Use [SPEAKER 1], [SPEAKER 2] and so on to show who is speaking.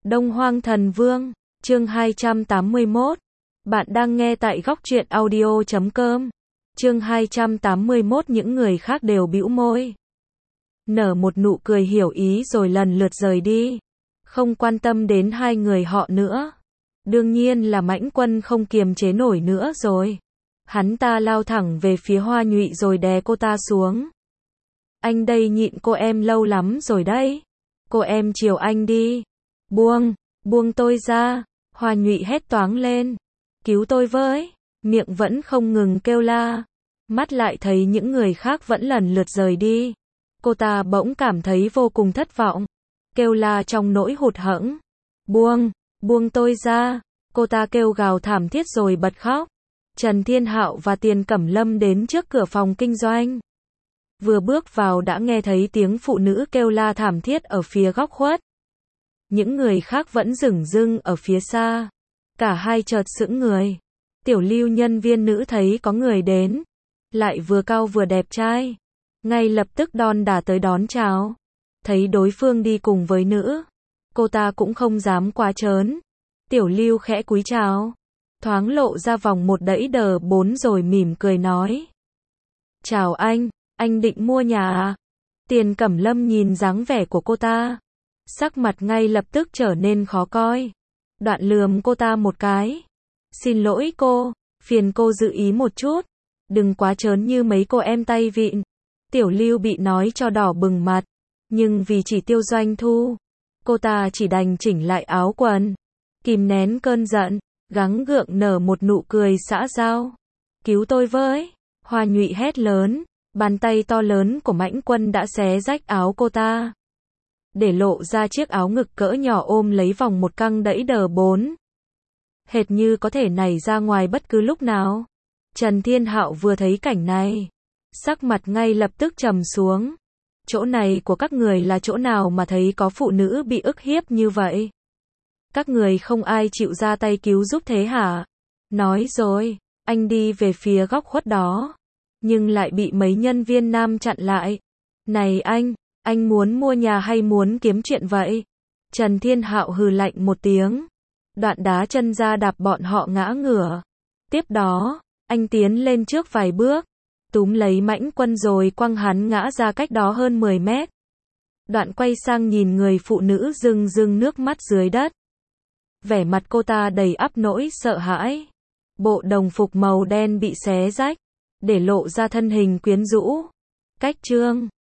[SPEAKER 1] Đông Hoang Thần Vương, chương 281. Bạn đang nghe tại góc truyện audio.com. Chương 281. Những người khác đều bĩu môi, nở một nụ cười hiểu ý rồi lần lượt rời đi, không quan tâm đến hai người họ nữa. Đương nhiên là Mãnh Quân không kiềm chế nổi nữa rồi. Hắn ta lao thẳng về phía Hoa Nhụy rồi đè cô ta xuống. Anh đây nhịn cô em lâu lắm rồi đấy. Cô em chiều anh đi. Buông tôi ra. Hoa Nhụy hét toáng lên. Cứu tôi với. Miệng vẫn không ngừng kêu la. Mắt lại thấy những người khác vẫn lần lượt rời đi. Cô ta bỗng cảm thấy vô cùng thất vọng. Kêu la trong nỗi hụt hẫng. Buông tôi ra. Cô ta kêu gào thảm thiết rồi bật khóc. Trần Thiên Hạo và Tiền Cẩm Lâm đến trước cửa phòng kinh doanh. Vừa bước vào đã nghe thấy tiếng phụ nữ kêu la thảm thiết ở phía góc khuất. Những người khác vẫn dửng dưng ở phía xa. Cả hai chợt sững người. Tiểu Lưu nhân viên nữ thấy có người đến, lại vừa cao vừa đẹp trai, ngay lập tức đon đả tới đón chào. Thấy đối phương đi cùng với nữ, cô ta cũng không dám quá trớn. Tiểu Lưu khẽ cúi chào, thoáng lộ ra vòng một đẫy đờ bốn rồi mỉm cười nói. Chào anh định mua nhà à? Tiền Cẩm Lâm nhìn dáng vẻ của cô ta, sắc mặt ngay lập tức trở nên khó coi. Đoạn lườm cô ta một cái. Xin lỗi cô, phiền cô giữ ý một chút, đừng quá trớn như mấy cô em tay vịn. Tiểu Lưu bị nói cho đỏ bừng mặt, nhưng vì chỉ tiêu doanh thu, cô ta chỉ đành chỉnh lại áo quần, kìm nén cơn giận, gắng gượng nở một nụ cười xã giao. Cứu tôi với. Hoa Nhụy hét lớn, bàn tay to lớn của Mãnh Quân đã xé rách áo cô ta, để lộ ra chiếc áo ngực cỡ nhỏ ôm lấy vòng một căng đẫy đờ bốn, hệt như có thể nảy ra ngoài bất cứ lúc nào. Trần Thiên Hạo vừa thấy cảnh này, sắc mặt ngay lập tức trầm xuống. Chỗ này của các người là chỗ nào mà thấy có phụ nữ bị ức hiếp như vậy? Các người không ai chịu ra tay cứu giúp thế hả? Nói rồi, anh đi về phía góc khuất đó, nhưng lại bị mấy nhân viên nam chặn lại. Này anh muốn mua nhà hay muốn kiếm chuyện vậy? Trần Thiên Hạo hừ lạnh một tiếng, đoạn đá chân ra đạp bọn họ ngã ngửa. Tiếp đó, anh tiến lên trước vài bước, túm lấy Mãnh Quân rồi quăng hắn ngã ra cách đó hơn 10 mét. Đoạn quay sang nhìn người phụ nữ rưng rưng nước mắt dưới đất. Vẻ mặt cô ta đầy ắp nỗi sợ hãi. Bộ đồng phục màu đen bị xé rách, để lộ ra thân hình quyến rũ, cách trương,